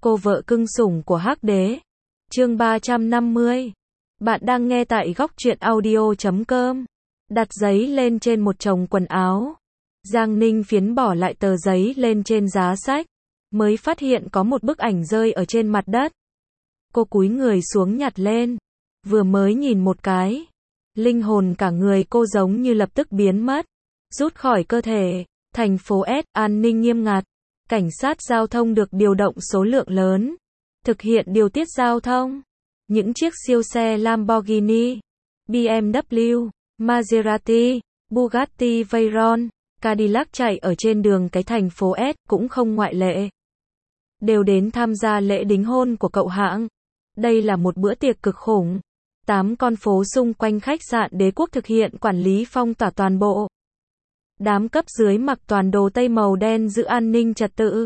Cô vợ cưng sủng của Hắc Đế. Chương 350. Bạn đang nghe tại góc truyện audio.com. Đặt giấy lên trên một chồng quần áo. Giang Ninh phiến bỏ lại tờ giấy lên trên giá sách, mới phát hiện có một bức ảnh rơi ở trên mặt đất. Cô cúi người xuống nhặt lên, vừa mới nhìn một cái, linh hồn cả người cô giống như lập tức biến mất, rút khỏi cơ thể. Thành phố S, an ninh nghiêm ngặt, cảnh sát giao thông được điều động số lượng lớn, thực hiện điều tiết giao thông. Những chiếc siêu xe Lamborghini, BMW, Maserati, Bugatti Veyron, Cadillac chạy ở trên đường cái thành phố S cũng không ngoại lệ, đều đến tham gia lễ đính hôn của cậu hạng. Đây là một bữa tiệc cực khủng. 8 con phố xung quanh khách sạn Đế Quốc thực hiện quản lý phong tỏa toàn bộ. Đám cấp dưới mặc toàn đồ tây màu đen giữ an ninh trật tự.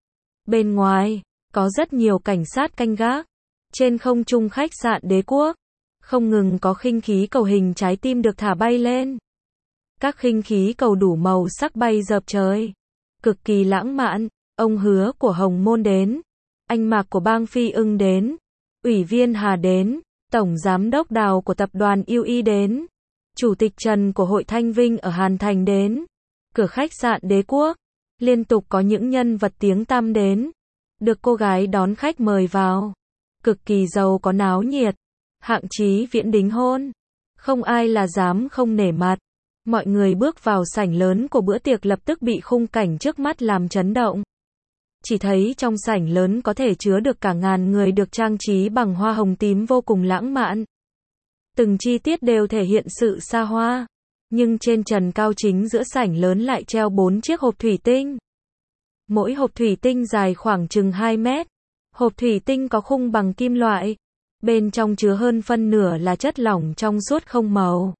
Bên ngoài, có rất nhiều cảnh sát canh gác. Trên không trung khách sạn Đế Quốc, không ngừng có khinh khí cầu hình trái tim được thả bay lên. Các khinh khí cầu đủ màu sắc bay dợp trời, cực kỳ lãng mạn. Ông Hứa của Hồng Môn đến, anh Mạc của Bang Phi Ưng đến, Ủy viên Hà đến, Tổng Giám đốc Đào của Tập đoàn UI đến, Chủ tịch Trần của Hội Thanh Vinh ở Hàn Thành đến. Cửa khách sạn Đế Quốc, liên tục có những nhân vật tiếng tăm đến, được cô gái đón khách mời vào. Cực kỳ giàu có náo nhiệt. Hạng Chí Viễn đính hôn, không ai là dám không nể mặt. Mọi người bước vào sảnh lớn của bữa tiệc lập tức bị khung cảnh trước mắt làm chấn động. Chỉ thấy trong sảnh lớn có thể chứa được cả ngàn người được trang trí bằng hoa hồng tím vô cùng lãng mạn. Từng chi tiết đều thể hiện sự xa hoa. Nhưng trên trần cao chính giữa sảnh lớn lại treo 4 chiếc hộp thủy tinh. Mỗi hộp thủy tinh dài khoảng chừng 2 mét. Hộp thủy tinh có khung bằng kim loại. Bên trong chứa hơn phân nửa là chất lỏng trong suốt không màu.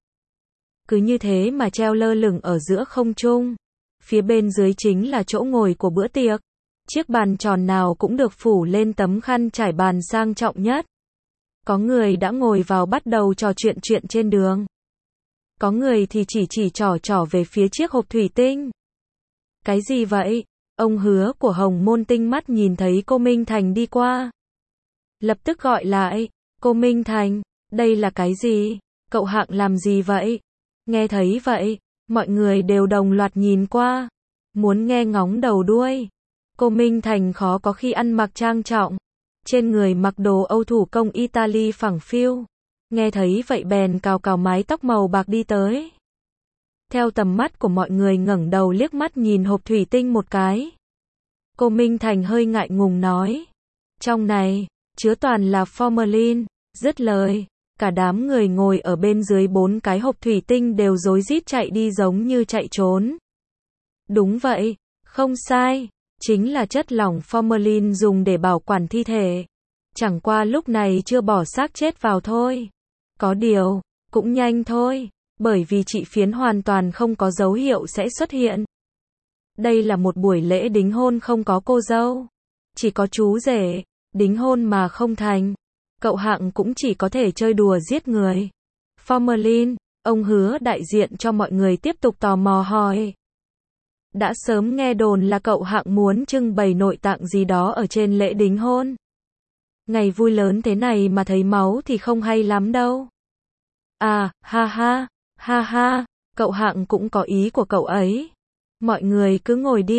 Cứ như thế mà treo lơ lửng ở giữa không trung. Phía bên dưới chính là chỗ ngồi của bữa tiệc. Chiếc bàn tròn nào cũng được phủ lên tấm khăn trải bàn sang trọng nhất. Có người đã ngồi vào bắt đầu trò chuyện trên đường. Có người thì chỉ trỏ về phía chiếc hộp thủy tinh. Cái gì vậy? Ông Hứa của Hồng Môn tinh mắt nhìn thấy cô Minh Thành đi qua. Lập tức gọi lại, cô Minh Thành, đây là cái gì? Cậu Hạng làm gì vậy? Nghe thấy vậy, mọi người đều đồng loạt nhìn qua, muốn nghe ngóng đầu đuôi. Cô Minh Thành khó có khi ăn mặc trang trọng, trên người mặc đồ Âu thủ công Italy phẳng phiu. Nghe thấy vậy bèn cào mái tóc màu bạc đi tới. Theo tầm mắt của mọi người ngẩng đầu liếc mắt nhìn hộp thủy tinh một cái. Cô Minh Thành hơi ngại ngùng nói, trong này chứa toàn là formalin. Dứt lời, cả đám người ngồi ở bên dưới 4 cái hộp thủy tinh đều rối rít chạy đi giống như chạy trốn. Đúng vậy, không sai, chính là chất lỏng formalin dùng để bảo quản thi thể. Chẳng qua lúc này chưa bỏ xác chết vào thôi. Có điều, cũng nhanh thôi, bởi vì chị Phiến hoàn toàn không có dấu hiệu sẽ xuất hiện. Đây là một buổi lễ đính hôn không có cô dâu, chỉ có chú rể, đính hôn mà không thành. Cậu Hạng cũng chỉ có thể chơi đùa giết người. Formalin, ông Hứa đại diện cho mọi người tiếp tục tò mò hỏi. Đã sớm nghe đồn là cậu Hạng muốn trưng bày nội tạng gì đó ở trên lễ đính hôn. Ngày vui lớn thế này mà thấy máu thì không hay lắm đâu. À, ha ha, cậu Hạng cũng có ý của cậu ấy. Mọi người cứ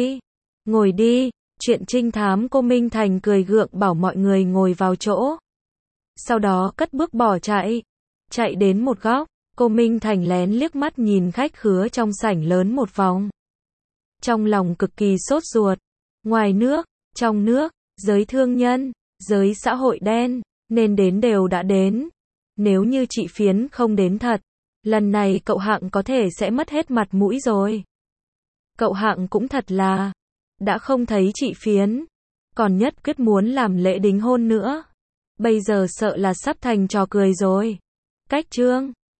ngồi đi, chuyện trinh thám. Cô Minh Thành cười gượng bảo mọi người ngồi vào chỗ. Sau đó cất bước bỏ chạy đến một góc, cô Minh Thành lén liếc mắt nhìn khách khứa trong sảnh lớn một vòng. Trong lòng cực kỳ sốt ruột, ngoài nước, trong nước, giới thương nhân, giới xã hội đen, nên đến đều đã đến. Nếu như chị Phiến không đến thật, lần này cậu Hạng có thể sẽ mất hết mặt mũi rồi. Cậu Hạng cũng thật là, đã không thấy chị Phiến, còn nhất quyết muốn làm lễ đính hôn nữa. Bây giờ sợ là sắp thành trò cười rồi. Cách chương